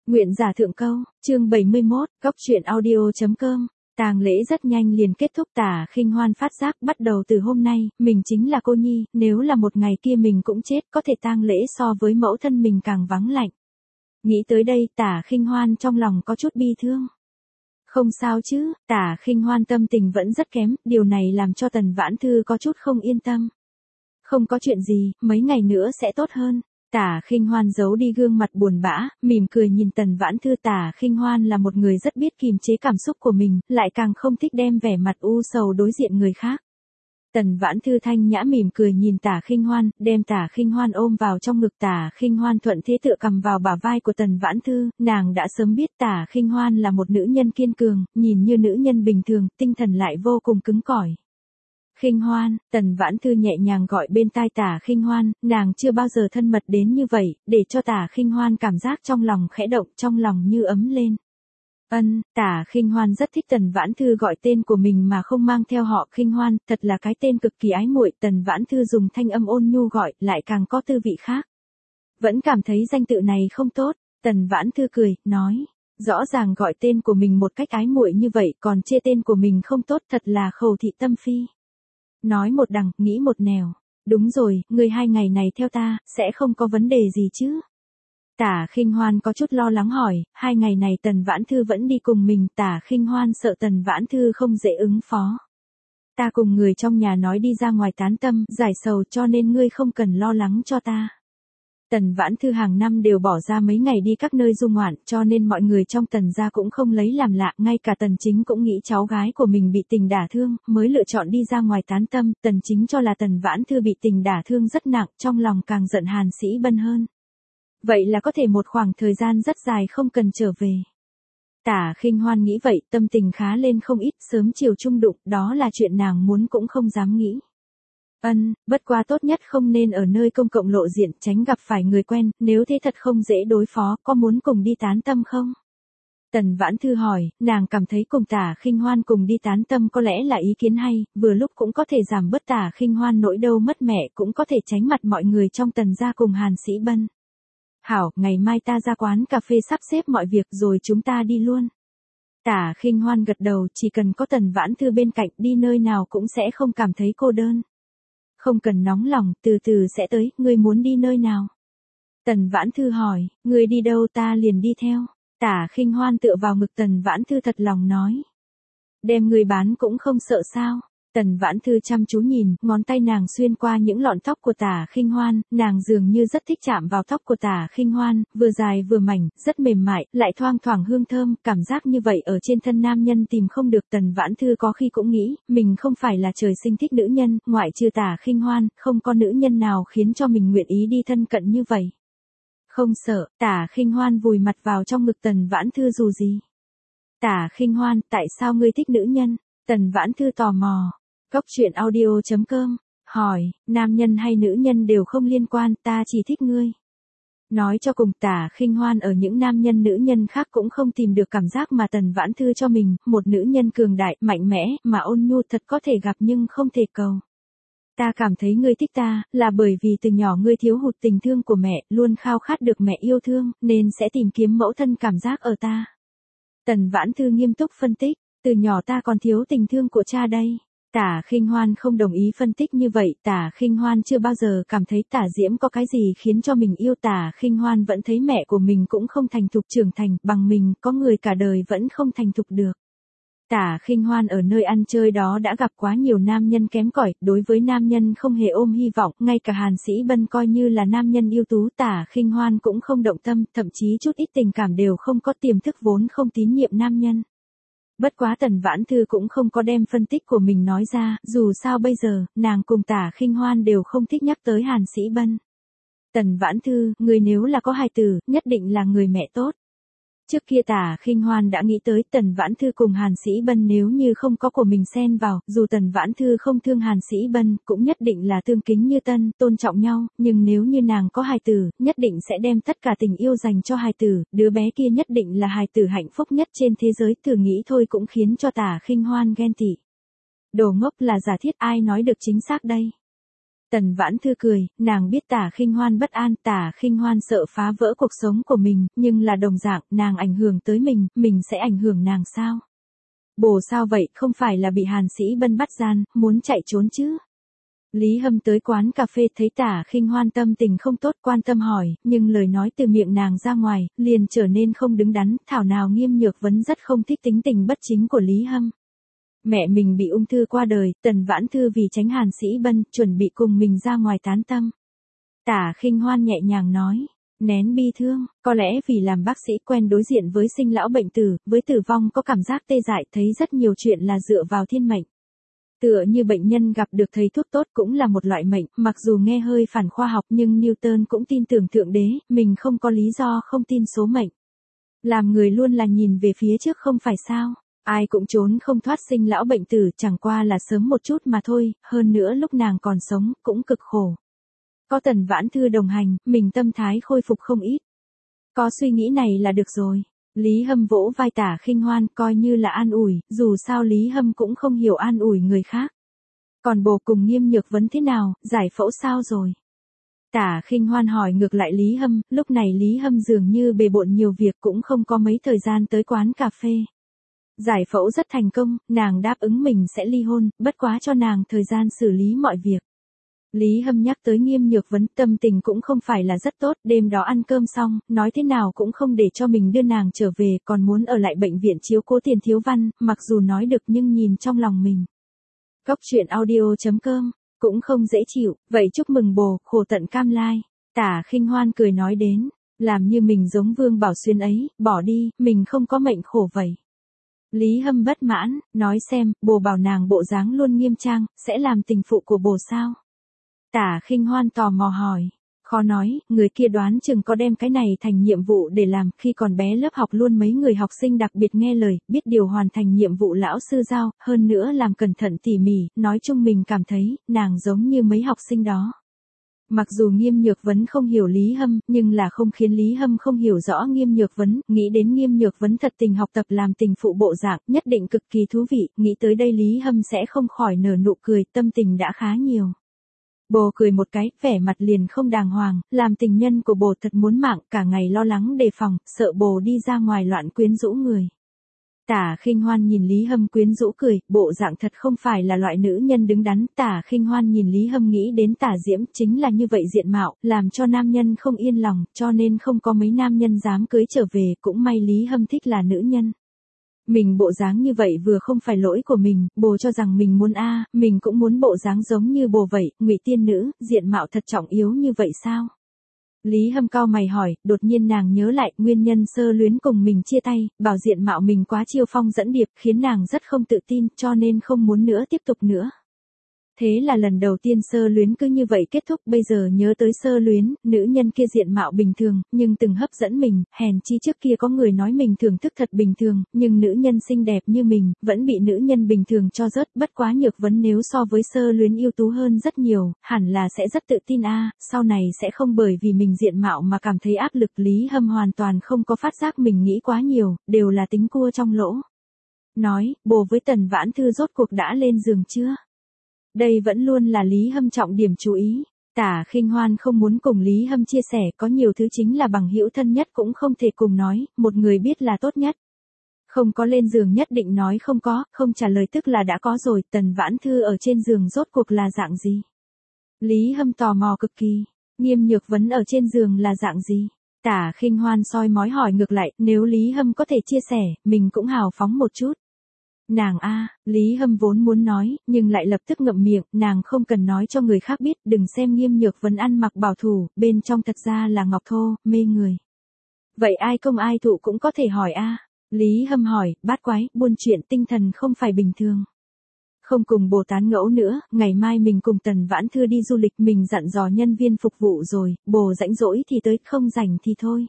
Nguyện giả thượng câu, chương 71, góc truyện audio.com. Tang lễ rất nhanh liền kết thúc. Tả Khinh Hoan phát giác bắt đầu từ hôm nay, mình chính là cô nhi, nếu là một ngày kia mình cũng chết, có thể tang lễ so với mẫu thân mình càng vắng lạnh. Nghĩ tới đây, Tả Khinh Hoan trong lòng có chút bi thương. Không sao chứ, Tả Khinh Hoan tâm tình vẫn rất kém, điều này làm cho Tần Vãn Thư có chút không yên tâm. Không có chuyện gì, mấy ngày nữa sẽ tốt hơn. Tả Khinh Hoan giấu đi gương mặt buồn bã, mỉm cười nhìn Tần Vãn Thư. Tả Khinh Hoan là một người rất biết kiềm chế cảm xúc của mình, lại càng không thích đem vẻ mặt u sầu đối diện người khác. Tần Vãn Thư thanh nhã mỉm cười nhìn Tả Khinh Hoan, đem Tả Khinh Hoan ôm vào trong ngực. Tả Khinh Hoan thuận thế tựa cầm vào bả vai của Tần Vãn Thư, nàng đã sớm biết Tả Khinh Hoan là một nữ nhân kiên cường, nhìn như nữ nhân bình thường, tinh thần lại vô cùng cứng cỏi. Khinh Hoan, Tần Vãn Thư nhẹ nhàng gọi bên tai Tả Khinh Hoan, nàng chưa bao giờ thân mật đến như vậy, để cho Tả Khinh Hoan cảm giác trong lòng khẽ động, trong lòng như ấm lên. Tả Khinh Hoan rất thích Tần Vãn Thư gọi tên của mình mà không mang theo họ Khinh Hoan, thật là cái tên cực kỳ ái muội. Tần Vãn Thư dùng thanh âm ôn nhu gọi, lại càng có tư vị khác. Vẫn cảm thấy danh tự này không tốt, Tần Vãn Thư cười, nói, rõ ràng gọi tên của mình một cách ái muội như vậy, còn chê tên của mình không tốt, thật là khẩu thị tâm phi. Nói một đằng, nghĩ một nẻo. Đúng rồi, ngươi 2 ngày này theo ta, sẽ không có vấn đề gì chứ? Tả Khinh Hoan có chút lo lắng hỏi, 2 ngày này Tần Vãn Thư vẫn đi cùng mình. Tả Khinh Hoan sợ Tần Vãn Thư không dễ ứng phó. Ta cùng người trong nhà nói đi ra ngoài tán tâm, giải sầu, cho nên ngươi không cần lo lắng cho ta. Tần Vãn Thư hàng năm đều bỏ ra mấy ngày đi các nơi du ngoạn, cho nên mọi người trong Tần gia cũng không lấy làm lạ, ngay cả Tần Chính cũng nghĩ cháu gái của mình bị tình đả thương, mới lựa chọn đi ra ngoài tán tâm. Tần Chính cho là Tần Vãn Thư bị tình đả thương rất nặng, trong lòng càng giận Hàn Sĩ Bân hơn. Vậy là có thể một khoảng thời gian rất dài không cần trở về. Tả Khinh Hoan nghĩ vậy, tâm tình khá lên không ít, sớm chiều chung đụng, đó là chuyện nàng muốn cũng không dám nghĩ. Bất quá tốt nhất không nên ở nơi công cộng lộ diện, tránh gặp phải người quen, nếu thế thật không dễ đối phó. Có muốn cùng đi tán tâm không? Tần Vãn Thư hỏi, nàng cảm thấy cùng Tả Khinh Hoan cùng đi tán tâm có lẽ là ý kiến hay, vừa lúc cũng có thể giảm bớt Tả Khinh Hoan nỗi đau mất mẹ, cũng có thể tránh mặt mọi người trong Tần gia cùng Hàn Sĩ Bân. Hảo, ngày mai ta ra quán cà phê sắp xếp mọi việc rồi chúng ta đi luôn. Tả Khinh Hoan gật đầu, chỉ cần có Tần Vãn Thư bên cạnh, đi nơi nào cũng sẽ không cảm thấy cô đơn. Không cần nóng lòng, từ từ sẽ tới, ngươi muốn đi nơi nào? Tần Vãn Thư hỏi, ngươi đi đâu ta liền đi theo. Tả Khinh Hoan tựa vào ngực Tần Vãn Thư thật lòng nói. Đem ngươi bán cũng không sợ sao? Tần Vãn Thư chăm chú nhìn, ngón tay nàng xuyên qua những lọn tóc của Tả Khinh Hoan, nàng dường như rất thích chạm vào tóc của Tả Khinh Hoan, vừa dài vừa mảnh, rất mềm mại, lại thoang thoảng hương thơm, cảm giác như vậy ở trên thân nam nhân tìm không được. Tần Vãn Thư có khi cũng nghĩ, mình không phải là trời sinh thích nữ nhân, ngoại trừ Tả Khinh Hoan, không có nữ nhân nào khiến cho mình nguyện ý đi thân cận như vậy. Không sợ, Tả Khinh Hoan vùi mặt vào trong ngực Tần Vãn Thư dù gì. Tả Khinh Hoan, tại sao ngươi thích nữ nhân? Tần Vãn Thư tò mò. Góc truyện audio.com, hỏi, nam nhân hay nữ nhân đều không liên quan, ta chỉ thích ngươi. Nói cho cùng, Tả Khinh Hoan ở những nam nhân nữ nhân khác cũng không tìm được cảm giác mà Tần Vãn Thư cho mình, một nữ nhân cường đại, mạnh mẽ, mà ôn nhu thật có thể gặp nhưng không thể cầu. Ta cảm thấy ngươi thích ta, là bởi vì từ nhỏ ngươi thiếu hụt tình thương của mẹ, luôn khao khát được mẹ yêu thương, nên sẽ tìm kiếm mẫu thân cảm giác ở ta. Tần Vãn Thư nghiêm túc phân tích, từ nhỏ ta còn thiếu tình thương của cha đây. Tả Khinh Hoan không đồng ý phân tích như vậy. Tả Khinh Hoan chưa bao giờ cảm thấy Tả Diễm có cái gì khiến cho mình yêu. Tả Khinh Hoan vẫn thấy mẹ của mình cũng không thành thục trưởng thành, bằng mình, có người cả đời vẫn không thành thục được. Tả Khinh Hoan ở nơi ăn chơi đó đã gặp quá nhiều nam nhân kém cỏi, đối với nam nhân không hề ôm hy vọng, ngay cả Hàn Sĩ Bân coi như là nam nhân ưu tú, Tả Khinh Hoan cũng không động tâm, thậm chí chút ít tình cảm đều không có, tiềm thức vốn không tín nhiệm nam nhân. Bất quá Tần Vãn Thư cũng không có đem phân tích của mình nói ra, dù sao bây giờ, nàng cùng Tả Khinh Hoan đều không thích nhắc tới Hàn Sĩ Bân. Tần Vãn Thư, người nếu là có hài tử, nhất định là người mẹ tốt. Trước kia Tả Khinh Hoan đã nghĩ tới Tần Vãn Thư cùng Hàn Sĩ Bân nếu như không có của mình xen vào, dù Tần Vãn Thư không thương Hàn Sĩ Bân, cũng nhất định là tương kính như tân, tôn trọng nhau, nhưng nếu như nàng có hài tử, nhất định sẽ đem tất cả tình yêu dành cho hài tử, đứa bé kia nhất định là hài tử hạnh phúc nhất trên thế giới, thử nghĩ thôi cũng khiến cho Tả Khinh Hoan ghen tị. Đồ ngốc là giả thiết, ai nói được chính xác đây? Tần Vãn Thư cười, nàng biết Tả Khinh Hoan bất an, Tả Khinh Hoan sợ phá vỡ cuộc sống của mình, nhưng là đồng dạng, nàng ảnh hưởng tới mình sẽ ảnh hưởng nàng sao? Bồ sao vậy, không phải là bị Hàn Sĩ Bân bắt gian, muốn chạy trốn chứ? Lý Hâm tới quán cà phê thấy Tả Khinh Hoan tâm tình không tốt, quan tâm hỏi, nhưng lời nói từ miệng nàng ra ngoài, liền trở nên không đứng đắn, thảo nào Nghiêm Nhược Vấn rất không thích tính tình bất chính của Lý Hâm. Mẹ mình bị ung thư qua đời, Tần Vãn Thư vì tránh Hàn Sĩ Bân, chuẩn bị cùng mình ra ngoài tán tâm. Tả Khinh Hoan nhẹ nhàng nói, nén bi thương, có lẽ vì làm bác sĩ quen đối diện với sinh lão bệnh tử, với tử vong có cảm giác tê dại, thấy rất nhiều chuyện là dựa vào thiên mệnh. Tựa như bệnh nhân gặp được thầy thuốc tốt cũng là một loại mệnh, mặc dù nghe hơi phản khoa học nhưng Newton cũng tin tưởng Thượng Đế, mình không có lý do không tin số mệnh. Làm người luôn là nhìn về phía trước không phải sao? Ai cũng trốn không thoát sinh lão bệnh tử, chẳng qua là sớm một chút mà thôi, hơn nữa lúc nàng còn sống, cũng cực khổ. Có Tần Vãn Thư đồng hành, mình tâm thái khôi phục không ít. Có suy nghĩ này là được rồi. Lý Hâm vỗ vai Tả Khinh Hoan, coi như là an ủi, dù sao Lý Hâm cũng không hiểu an ủi người khác. Còn bồ cùng Nghiêm Nhược Vấn thế nào, giải phẫu sao rồi? Tả Khinh Hoan hỏi ngược lại Lý Hâm, lúc này Lý Hâm dường như bề bộn nhiều việc cũng không có mấy thời gian tới quán cà phê. Giải phẫu rất thành công, nàng đáp ứng mình sẽ ly hôn, bất quá cho nàng thời gian xử lý mọi việc. Lý Hâm nhắc tới Nghiêm Nhược Vấn, tâm tình cũng không phải là rất tốt, đêm đó ăn cơm xong, nói thế nào cũng không để cho mình đưa nàng trở về, còn muốn ở lại bệnh viện chiếu cố Tiền Thiếu Văn, mặc dù nói được nhưng nhìn trong lòng mình. Cóc truyện audio.com, cũng không dễ chịu, vậy chúc mừng bồ, khổ tận cam lai. Tả Khinh Hoan cười nói đến, làm như mình giống Vương Bảo Xuyên ấy, bỏ đi, mình không có mệnh khổ vậy. Lý Hâm bất mãn, nói xem, bồ bảo nàng bộ dáng luôn nghiêm trang, sẽ làm tình phụ của bồ sao? Tả Khinh Hoan tò mò hỏi, khó nói, người kia đoán chừng có đem cái này thành nhiệm vụ để làm, khi còn bé lớp học luôn mấy người học sinh đặc biệt nghe lời, biết điều hoàn thành nhiệm vụ lão sư giao, hơn nữa làm cẩn thận tỉ mỉ, nói chung mình cảm thấy, nàng giống như mấy học sinh đó. Mặc dù Nghiêm Nhược Vấn không hiểu Lý Hâm, nhưng là không khiến Lý Hâm không hiểu rõ Nghiêm Nhược Vấn, nghĩ đến Nghiêm Nhược Vấn thật tình học tập làm tình phụ bộ dạng, nhất định cực kỳ thú vị, nghĩ tới đây Lý Hâm sẽ không khỏi nở nụ cười, tâm tình đã khá nhiều. Bồ cười một cái, vẻ mặt liền không đàng hoàng, làm tình nhân của bồ thật muốn mạng, cả ngày lo lắng đề phòng, sợ bồ đi ra ngoài loạn quyến rũ người. Tả Khinh Hoan nhìn Lý Hâm quyến rũ cười, bộ dạng thật không phải là loại nữ nhân đứng đắn. Tả Khinh Hoan nhìn Lý Hâm nghĩ đến Tả Diễm, chính là như vậy diện mạo, làm cho nam nhân không yên lòng, cho nên không có mấy nam nhân dám cưới trở về, cũng may Lý Hâm thích là nữ nhân. Mình bộ dáng như vậy vừa không phải lỗi của mình, bồ cho rằng mình muốn mình cũng muốn bộ dáng giống như bồ vậy, Ngụy tiên nữ, diện mạo thật trọng yếu như vậy sao? Lý Hâm cau mày hỏi, đột nhiên nàng nhớ lại, nguyên nhân sơ luyến cùng mình chia tay, bảo diện mạo mình quá chiêu phong dẫn điệp, khiến nàng rất không tự tin, cho nên không muốn nữa tiếp tục nữa. Thế là lần đầu tiên sơ luyến cứ như vậy kết thúc, bây giờ nhớ tới sơ luyến, nữ nhân kia diện mạo bình thường, nhưng từng hấp dẫn mình, hèn chi trước kia có người nói mình thưởng thức thật bình thường, nhưng nữ nhân xinh đẹp như mình, vẫn bị nữ nhân bình thường cho rớt, bất quá Nhược Vấn nếu so với sơ luyến ưu tú hơn rất nhiều, hẳn là sẽ rất tự tin sau này sẽ không bởi vì mình diện mạo mà cảm thấy áp lực. Lý Hâm hoàn toàn không có phát giác mình nghĩ quá nhiều, đều là tính cua trong lỗ. Nói, bồ với Tần Vãn Thư rốt cuộc đã lên giường chưa? Đây vẫn luôn là Lý Hâm trọng điểm chú ý. Tả Khinh Hoan không muốn cùng Lý Hâm chia sẻ, có nhiều thứ chính là bằng hữu thân nhất cũng không thể cùng nói, một người biết là tốt nhất. Không có lên giường nhất định nói không có, không trả lời tức là đã có rồi. Tần Vãn Thư ở trên giường rốt cuộc là dạng gì? Lý Hâm tò mò cực kỳ. Nghiêm Nhược Vấn ở trên giường là dạng gì? Tả Khinh Hoan soi mói hỏi ngược lại, nếu Lý Hâm có thể chia sẻ, mình cũng hào phóng một chút. Nàng Lý Hâm vốn muốn nói, nhưng lại lập tức ngậm miệng, nàng không cần nói cho người khác biết, đừng xem Nghiêm Nhược Vấn ăn mặc bảo thủ, bên trong thật ra là ngọc thô, mê người. Vậy ai công ai thụ cũng có thể hỏi Lý Hâm hỏi, bát quái, buôn chuyện tinh thần không phải bình thường. Không cùng bồ tán ngẫu nữa, ngày mai mình cùng Tần Vãn Thư đi du lịch, mình dặn dò nhân viên phục vụ rồi, bồ rảnh rỗi thì tới, không rảnh thì thôi.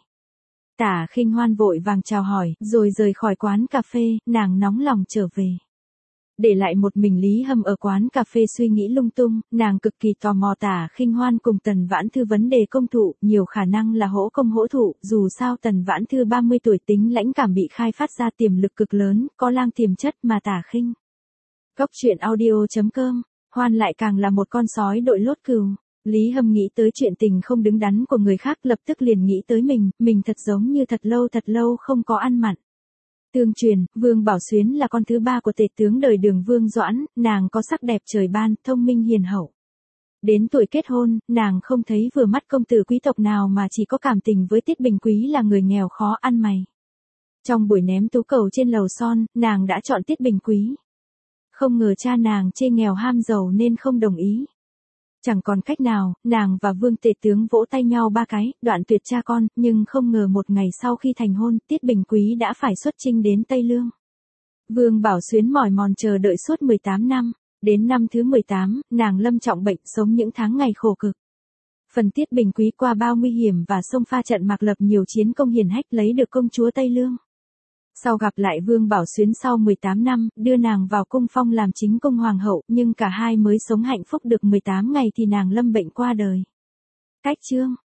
Tả Khinh Hoan vội vàng chào hỏi, rồi rời khỏi quán cà phê, nàng nóng lòng trở về. Để lại một mình Lý Hâm ở quán cà phê suy nghĩ lung tung, nàng cực kỳ tò mò Tả Khinh Hoan cùng Tần Vãn Thư vấn đề công thụ, nhiều khả năng là hỗ công hỗ thụ, dù sao Tần Vãn Thư 30 tuổi tính lãnh cảm bị khai phát ra tiềm lực cực lớn, có lang tiềm chất mà Tả Khinh. Cóc truyện audio.com Hoan lại càng là một con sói đội lốt cừu. Lý Hâm nghĩ tới chuyện tình không đứng đắn của người khác lập tức liền nghĩ tới mình thật giống như thật lâu không có ăn mặn. Tương truyền, Vương Bảo Xuyến là con thứ ba của tể tướng đời Đường Vương Doãn, nàng có sắc đẹp trời ban, thông minh hiền hậu. Đến tuổi kết hôn, nàng không thấy vừa mắt công tử quý tộc nào mà chỉ có cảm tình với Tiết Bình Quý là người nghèo khó ăn mày. Trong buổi ném tú cầu trên lầu son, nàng đã chọn Tiết Bình Quý. Không ngờ cha nàng chê nghèo ham giàu nên không đồng ý. Chẳng còn cách nào, nàng và Vương tể tướng vỗ tay nhau ba cái, đoạn tuyệt cha con, nhưng không ngờ một ngày sau khi thành hôn, Tiết Bình Quý đã phải xuất chinh đến Tây Lương. Vương Bảo Xuyến mỏi mòn chờ đợi suốt 18 năm. Đến năm thứ 18, nàng lâm trọng bệnh, sống những tháng ngày khổ cực. Phần Tiết Bình Quý qua bao nguy hiểm và xông pha trận mạc lập nhiều chiến công hiển hách lấy được công chúa Tây Lương. Sau gặp lại Vương Bảo Xuyến sau 18 năm, đưa nàng vào cung phong làm chính cung hoàng hậu, nhưng cả hai mới sống hạnh phúc được 18 ngày thì nàng lâm bệnh qua đời. Cách chương